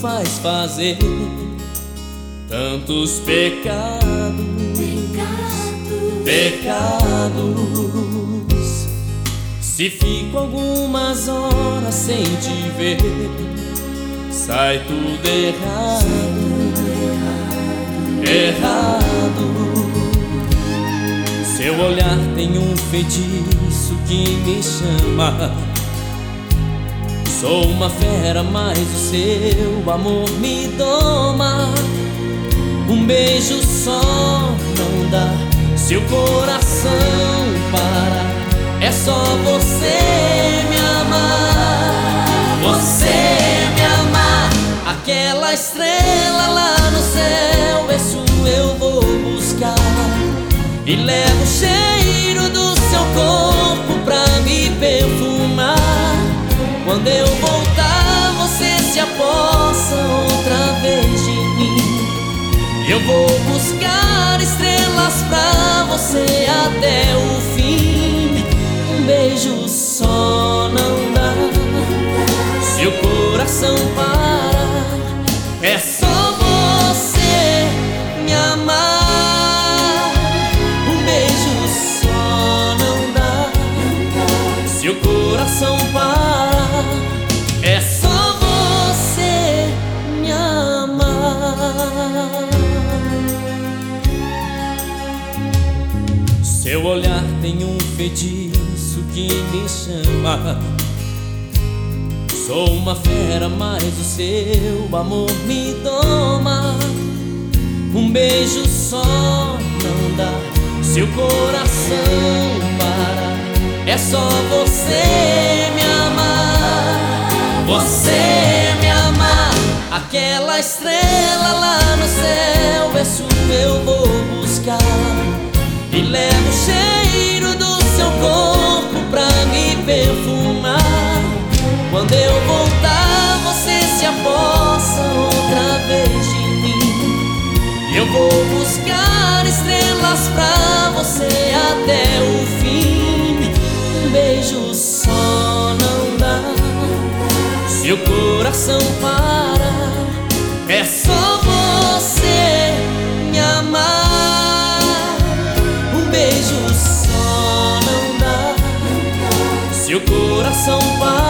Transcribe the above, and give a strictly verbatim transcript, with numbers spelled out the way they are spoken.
faz fazer tantos pecados, pecados, pecados. Se fico algumas horas sem te ver, sai tudo errado, errado. Seu olhar tem um feitiço que me chama. Sou uma fera, mas o seu amor me doma. Um beijo só não dá, se o coração para, é só você me amar. Você me amar. Aquela estrela lá no céu, isso eu vou buscar. E levo o cheiro do seu corpo pra me perfumar. Quando eu voltar, você se apossa outra vez de mim. Eu vou buscar estrelas pra você até o fim. Um beijo só não dá, se o coração para, é só você me amar. Um beijo só não dá, se o coração para, é só você me amar. Seu olhar tem um feitiço que me chama. Sou uma fera, mas o seu amor me doma. Um beijo só não dá, se o coração para, é só você me amar. Você me amar. Aquela estrela lá no céu, isso eu vou buscar. E levo o cheiro do seu corpo pra me perfumar. Quando eu voltar, você se apossa outra vez de mim. Eu vou buscar estrelas pra você até o fim. Um beijo só não dá, se o coração para, é só você me amar. Um beijo só não dá, se o coração para,